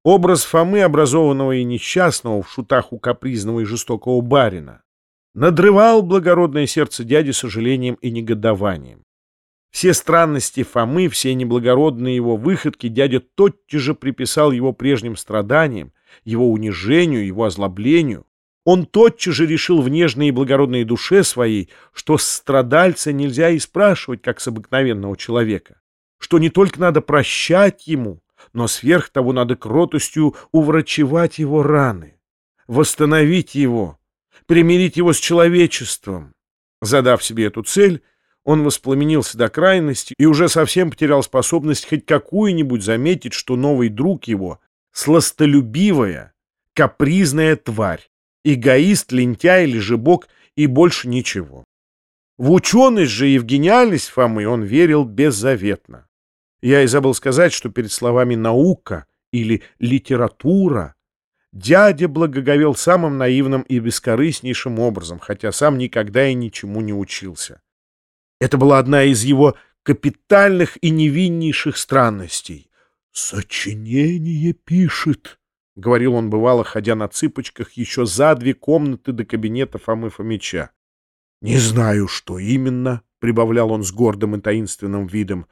Образ Фомы, образованного и несчастного, в шутах у капризного и жестокого барина, надрывал благородное сердце дяди сожалением и негодованием. Все странности Фомы, все неблагородные его выходки дядя тотчас же приписал его прежним страданиям, его унижению, его озлоблению. Он тотчас же решил в нежной и благородной душе своей, что с страдальца нельзя и спрашивать, как с обыкновенного человека, что не только надо прощать ему, но сверх того надо кротостью уврачевать его раны, восстановить его, примирить его с человечеством. Задав себе эту цель, он воспламенился до крайности и уже совсем потерял способность хоть какую-нибудь заметить, что новый друг его — сластолюбивая, капризная тварь, эгоист, лентяй, лежебок и больше ничего. В ученость же и в гениальность Фомы он верил беззаветно. Я и забыл сказать, что перед словами «наука» или «литература» дядя благоговел самым наивным и бескорыстнейшим образом, хотя сам никогда и ничему не учился. Это была одна из его капитальных и невиннейших странностей. «Сочинение пишет», — говорил он бывало, ходя на цыпочках еще за 2 комнаты до кабинета Фомы Фомича. «Не знаю, что именно», — прибавлял он с гордым и таинственным видом,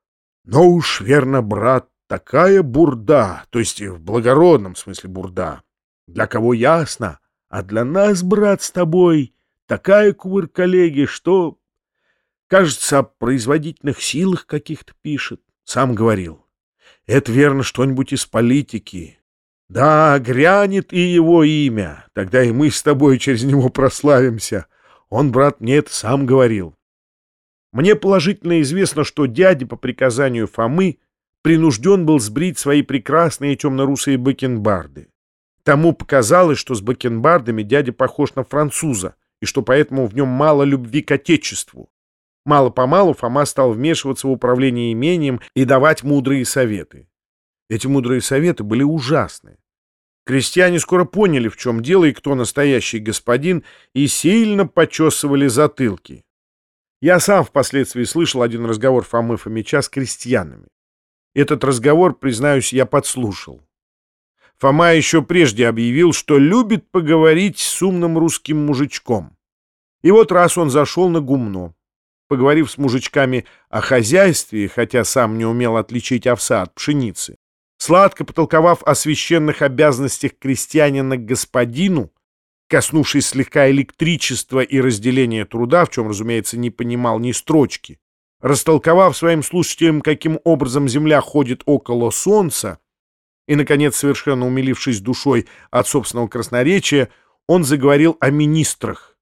«но уж верно, брат, такая бурда, то есть в благородном смысле бурда, для кого ясно, а для нас, брат, с тобой такая кувырколегия, что, кажется, о производительных силах каких-то пишет. Сам говорил. Это верно что-нибудь из политики. Да, грянет и его имя, тогда и мы с тобой через него прославимся. Он, брат, мне это сам говорил». Мне положительно известно, что дядя по приказанию Фомы принужден был сбрить свои прекрасные темно-русые бакенбарды. Тому показалось, что с бакенбардами дядя похож на француза, и что поэтому в нем мало любви к отечеству. Мало-помалу Фома стал вмешиваться в управление имением и давать мудрые советы. Эти мудрые советы были ужасны. Крестьяне скоро поняли, в чем дело и кто настоящий господин, и сильно почесывали затылки. Я сам впоследствии слышал один разговор Фомы Фомича с крестьянами. Этот разговор, признаюсь, я подслушал. Фома еще прежде объявил, что любит поговорить с умным русским мужичком. И вот раз он зашел на гумно. Поговорив с мужичками о хозяйстве, хотя сам не умел отличить овса от пшеницы, сладко потолковав о священных обязанностях крестьянина к господину, коснувшись слегка электричества и разделения труда, в чем, разумеется, не понимал ни строчки, растолковав своим слушателям, каким образом Земля ходит около Солнца, и, наконец, совершенно умилившись душой от собственного красноречия, он заговорил о министрах.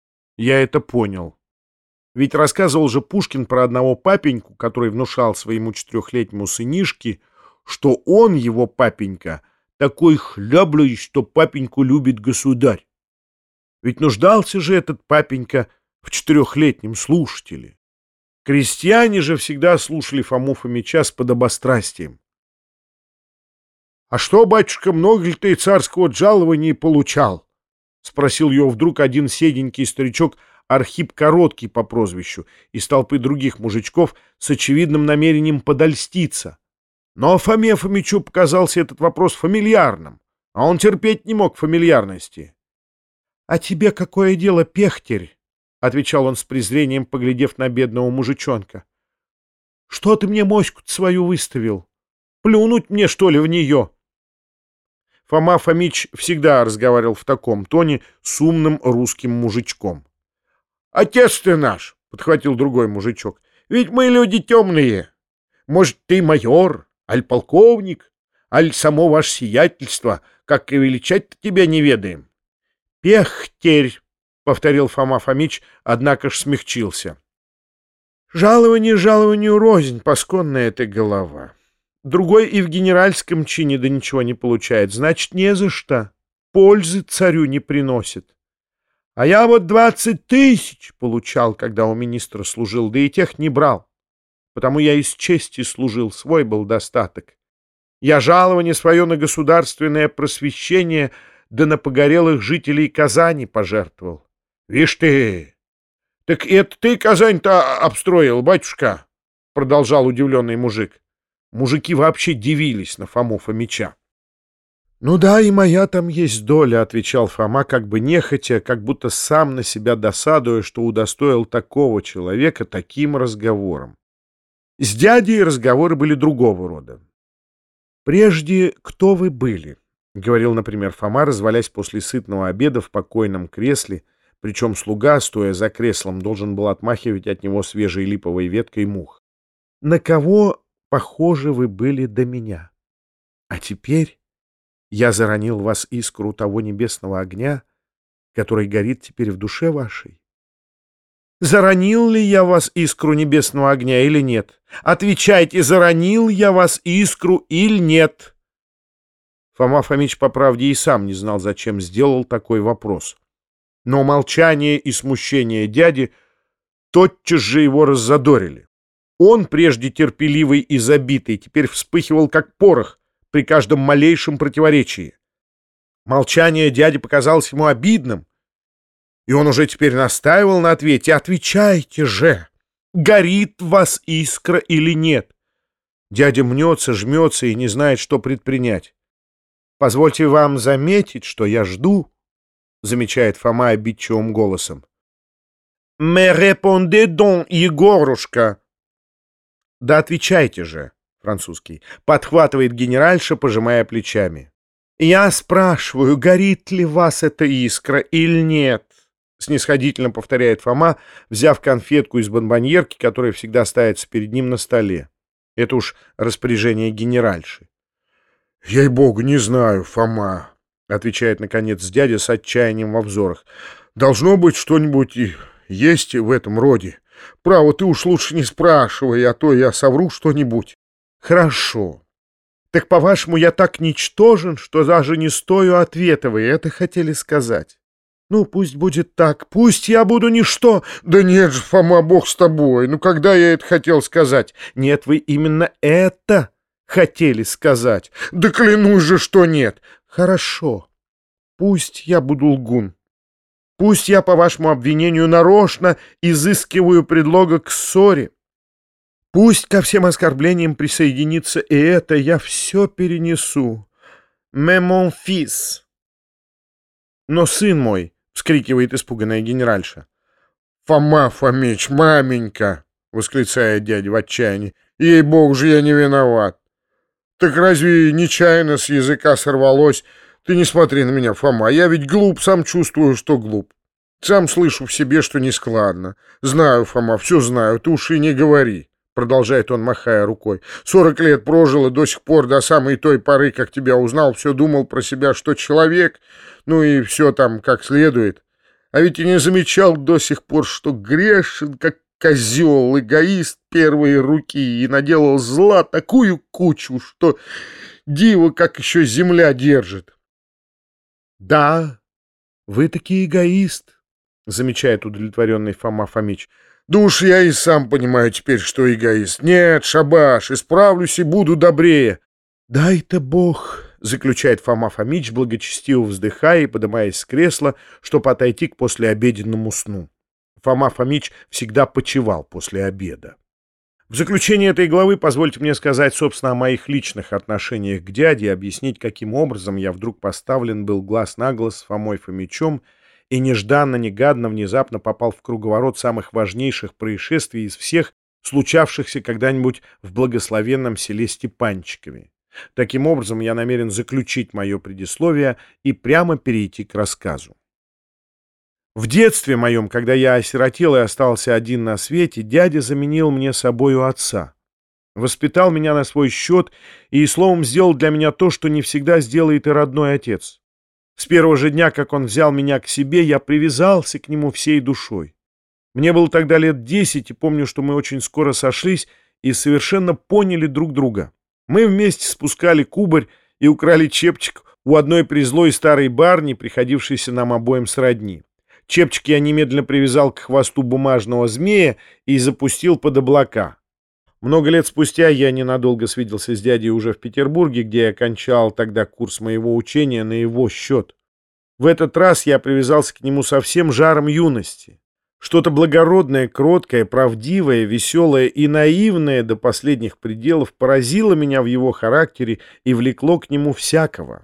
Я это понял. Ведь рассказывал же Пушкин про одного папеньку, который внушал своему 4-летнему сынишке, что он, его папенька, такой хляблый, что папеньку любит государь. Ведь нуждался же этот папенька в 4-летнем слушателе. Крестьяне же всегда слушали Фому Фомича с подобострастием. «А что, батюшка, много ли ты царского жалования получал?» — спросил его вдруг один седенький старичок Архип Короткий по прозвищу из толпы других мужичков с очевидным намерением подольститься. Но Фоме Фомичу показался этот вопрос фамильярным, а он терпеть не мог фамильярности. «А тебе какое дело, пехтерь?» — отвечал он с презрением, поглядев на бедного мужичонка. «Что ты мне моську-то свою выставил? Плюнуть мне, что ли, в нее?» Фома Фомич всегда разговаривал в таком тоне с умным русским мужичком. «Отец ты наш!» — подхватил другой мужичок. «Ведь мы люди темные. Может, ты майор, аль полковник, аль само ваше сиятельство, как и величать-то тебя не ведаем». «Пехтерь», — повторил Фома Фомич, однако ж смягчился. «Жалование жалованию рознь, пасконная ты голова. Другой и в генеральском чине да ничего не получает, значит, не за что. Пользы царю не приносит. А я вот 20 000 получал, когда у министра служил, да и тех не брал. Потому я из чести служил, свой был достаток. Я жалование свое на государственное просвещение да на погорелых жителей Казани пожертвовал». «Вишь ты! Так это ты Казань-то обстроил, батюшка?» — продолжал удивленный мужик. Мужики вообще дивились на Фому Фомича. «Ну да, и моя там есть доля», — отвечал Фома, как бы нехотя, как будто сам на себя досадуя, что удостоил такого человека таким разговором. С дядей разговоры были другого рода. «Прежде кто вы были?» — говорил, например, Фома, развалясь после сытного обеда в покойном кресле, причем слуга, стоя за креслом, должен был отмахивать от него свежей липовой веткой мух. «На кого похожи вы были до меня? А теперь я заронил в вас искру того небесного огня, который горит теперь в душе вашей. Заронил ли я вас искру небесного огня или нет? Отвечайте, заронил я вас искру или нет?» Фома Фомич, по правде, и сам не знал, зачем сделал такой вопрос. Но молчание и смущение дяди тотчас же его раззадорили. Он, прежде терпеливый и забитый, теперь вспыхивал, как порох, при каждом малейшем противоречии. Молчание дяди показалось ему обидным, и он уже теперь настаивал на ответе. «Отвечайте же, горит в вас искра или нет?» Дядя мнется, жмется и не знает, что предпринять. «Позвольте вам заметить, что я жду», — замечает Фома обидчивым голосом. «Mais répondez donc, Егорушка!» «Да отвечайте же», французский, подхватывает генеральша, пожимая плечами. «Я спрашиваю, горит ли вас эта искра или нет?» Снисходительно повторяет Фома, взяв конфетку из бонбоньерки, которая всегда ставится перед ним на столе. Это уж распоряжение генеральши. «Ей-богу, не знаю, Фома», — отвечает, наконец, дядя с отчаянием во взорах. «Должно быть что-нибудь и есть в этом роде. Право, ты уж лучше не спрашивай, а то я совру что-нибудь». «Хорошо. Так, по-вашему, я так ничтожен, что даже не стою ответа, вы это хотели сказать? Ну, пусть будет так, пусть я буду ничто». «Да нет же, Фома, бог с тобой, ну когда я это хотел сказать?» «Нет, вы именно это хотели сказать». «Да клянусь же, что нет». «Хорошо, пусть я буду лгун. Пусть я, по вашему обвинению, нарочно изыскиваю предлога к ссоре. Пусть ко всем оскорблениям присоединится и это, я все перенесу. Mais mon fils». «Но сын мой», — вскрикивает испуганная генеральша. «Фома Фомич, маменька!» — восклицает дядя в отчаянии. «Ей-богу же, я не виноват. Так разве нечаянно с языка сорвалось? Ты не смотри на меня, Фома, я ведь глуп, сам чувствую, что глуп. Сам слышу в себе, что нескладно. Знаю, Фома, все знаю, ты уж и не говори», — продолжает он, махая рукой. 40 лет прожил и до сих пор, до самой той поры, как тебя узнал, все думал про себя, что человек, ну и все там как следует. А ведь и не замечал до сих пор, что грешен, как козел, эгоист первой руки, и наделал зла такую кучу, что диво, как еще земля держит». «Да, вы таки эгоист», — замечает удовлетворенный Фома Фомич. «Да уж я и сам понимаю теперь, что эгоист. Нет, шабаш, исправлюсь и буду добрее». «Дай-то Бог», — заключает Фома Фомич, благочестиво вздыхая и подымаясь с кресла, чтобы отойти к послеобеденному сну. Фома Фомич всегда почивал после обеда. В заключение этой главы позвольте мне сказать, собственно, о моих личных отношениях к дяде и объяснить, каким образом я вдруг поставлен был глаз на глаз с Фомой Фомичом и нежданно-негаданно внезапно попал в круговорот самых важнейших происшествий из всех, случавшихся когда-нибудь в благословенном селе Степанчикове. Таким образом, я намерен заключить мое предисловие и прямо перейти к рассказу. В детстве моем, когда я осиротел и остался один на свете, дядя заменил мне собою отца. Воспитал меня на свой счет и, словом, сделал для меня то, что не всегда сделает и родной отец. С первого же дня, как он взял меня к себе, я привязался к нему всей душой. Мне было тогда лет 10, и помню, что мы очень скоро сошлись и совершенно поняли друг друга. Мы вместе спускали кубарь и украли чепчик у одной призлой старой барни, приходившейся нам обоим сродни. Чепчик я немедленно привязал к хвосту бумажного змея и запустил под облака. Много лет спустя я ненадолго свиделся с дядей уже в Петербурге, где я кончал тогда курс моего учения на его счет. В этот раз я привязался к нему со всем жаром юности. Что-то благородное, кроткое, правдивое, веселое и наивное до последних пределов поразило меня в его характере и влекло к нему всякого.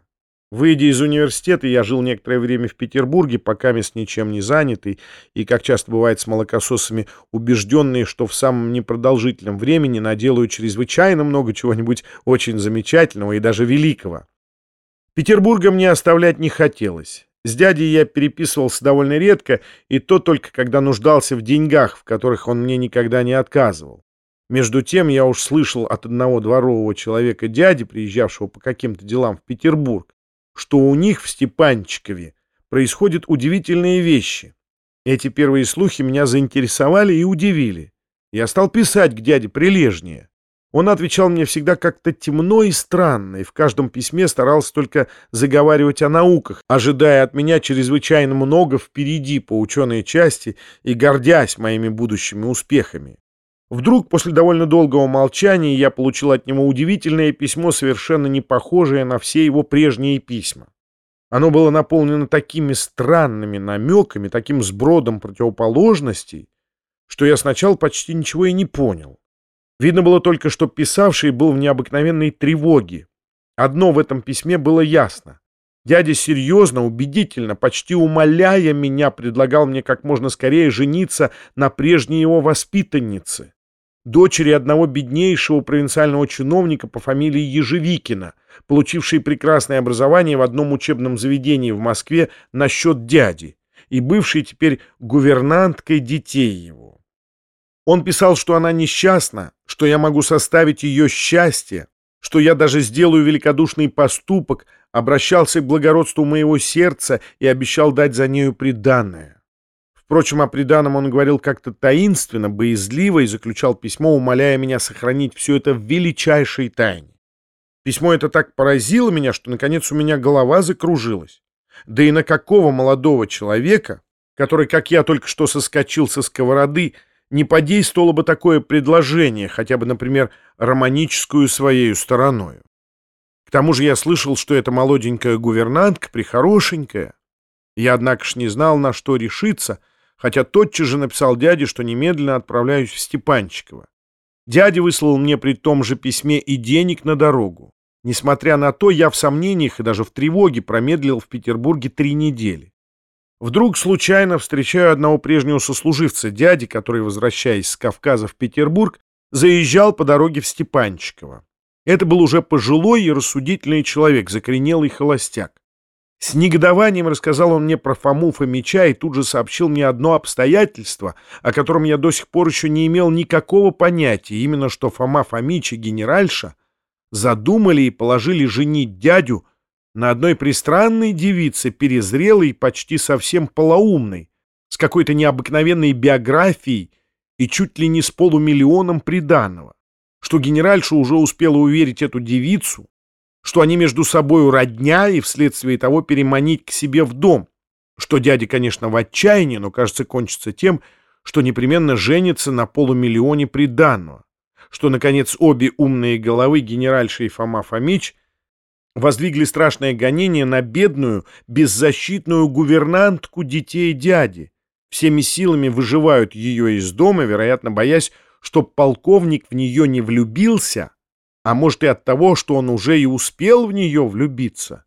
Выйдя из университета, я жил некоторое время в Петербурге, покамест ничем не занятый, и, как часто бывает с молокососами, убежденный, что в самом непродолжительном времени наделаю чрезвычайно много чего-нибудь очень замечательного и даже великого. Петербурга мне оставлять не хотелось. С дядей я переписывался довольно редко, и то только когда нуждался в деньгах, в которых он мне никогда не отказывал. Между тем я уж слышал от одного дворового человека дяди, приезжавшего по каким-то делам в Петербург, что у них в Степанчикове происходят удивительные вещи. Эти первые слухи меня заинтересовали и удивили. Я стал писать к дяде прилежнее. Он отвечал мне всегда как-то темно и странно, и в каждом письме старался только заговаривать о науках, ожидая от меня чрезвычайно много впереди по ученой части и гордясь моими будущими успехами. Вдруг, после довольно долгого молчания, я получил от него удивительное письмо, совершенно не похожее на все его прежние письма. Оно было наполнено такими странными намеками, таким сбродом противоположностей, что я сначала почти ничего и не понял. Видно было только, что писавший был в необыкновенной тревоге. Одно в этом письме было ясно. Дядя серьезно, убедительно, почти умоляя меня, предлагал мне как можно скорее жениться на прежней его воспитаннице, дочери одного беднейшего провинциального чиновника по фамилии Ежевикина, получившей прекрасное образование в одном учебном заведении в Москве на счет дяди и бывшей теперь гувернанткой детей его. Он писал, что она несчастна, что я могу составить ее счастье, что я даже сделаю великодушный поступок, обращался к благородству моего сердца и обещал дать за нею приданое. Впрочем, о приданом он говорил как-то таинственно, боязливо и заключал письмо, умоляя меня сохранить все это в величайшей тайне. Письмо это так поразило меня, что, наконец, у меня голова закружилась. Да и на какого молодого человека, который, как я, только что соскочил со сковороды, не подействовало бы такое предложение, хотя бы, например, романическую своею стороною. К тому же я слышал, что эта молоденькая гувернантка прихорошенькая. Я, однако ж, не знал, на что решиться, хотя тотчас же написал дяде, что немедленно отправляюсь в Степанчиково. Дядя выслал мне при том же письме и денег на дорогу. Несмотря на то, я в сомнениях и даже в тревоге промедлил в Петербурге 3 недели. Вдруг случайно встречаю одного прежнего сослуживца дяди, который, возвращаясь с Кавказа в Петербург, заезжал по дороге в Степанчиково. Это был уже пожилой и рассудительный человек, закоренелый холостяк. С негодованием рассказал он мне про Фому Фомича и тут же сообщил мне одно обстоятельство, о котором я до сих пор еще не имел никакого понятия, именно что Фома Фомич и генеральша задумали и положили женить дядю на одной пристранной девице, перезрелой и почти совсем полоумной, с какой-то необыкновенной биографией и чуть ли не с полумиллионом приданого, что генеральша уже успела уверить эту девицу, что они между собою родня и вследствие того переманить к себе в дом, что дядя, конечно, в отчаянии, но, кажется, кончится тем, что непременно женится на полумиллионе приданого, что, наконец, обе умные головы, генеральша и Фома Фомич, воздвигли страшное гонение на бедную, беззащитную гувернантку детей дяди, всеми силами выживают ее из дома, вероятно, боясь, чтоб полковник в нее не влюбился, а может и от того, что он уже и успел в нее влюбиться.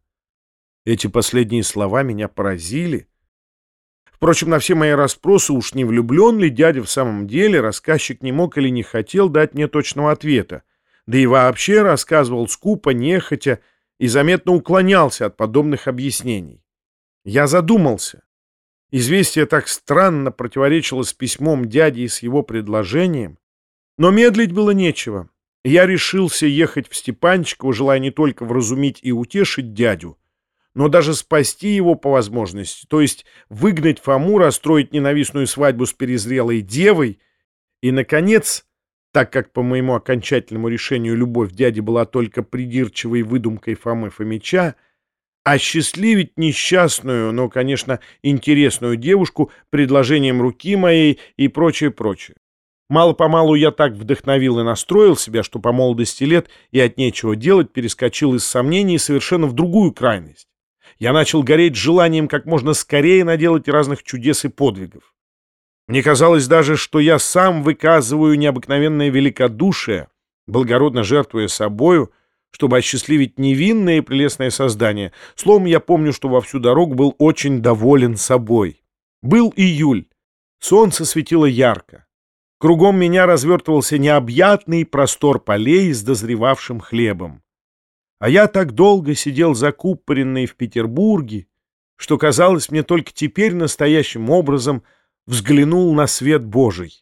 Эти последние слова меня поразили. Впрочем, на все мои расспросы, уж не влюблен ли дядя в самом деле, рассказчик не мог или не хотел дать мне точного ответа, да и вообще рассказывал скупо, нехотя, и заметно уклонялся от подобных объяснений. Я задумался. Известие так странно противоречило с письмом дяди и с его предложением, но медлить было нечего. Я решился ехать в Степанчиково, желая не только вразумить и утешить дядю, но даже спасти его по возможности, то есть выгнать Фому, расстроить ненавистную свадьбу с перезрелой девой и, наконец, так как по моему окончательному решению любовь дяди была только придирчивой выдумкой Фомы Фомича, осчастливить несчастную, но, конечно, интересную девушку предложением руки моей и прочее. Мало-помалу я так вдохновил и настроил себя, что по молодости лет и от нечего делать перескочил из сомнений совершенно в другую крайность. Я начал гореть желанием как можно скорее наделать разных чудес и подвигов. Мне казалось даже, что я сам выказываю необыкновенное великодушие, благородно жертвуя собою, чтобы осчастливить невинное и прелестное создание. Словом, я помню, что во всю дорогу был очень доволен собой. Был июль. Солнце светило ярко. Кругом меня развертывался необъятный простор полей с дозревавшим хлебом. А я так долго сидел закупоренный в Петербурге, что, казалось, мне только теперь настоящим образом взглянул на свет Божий.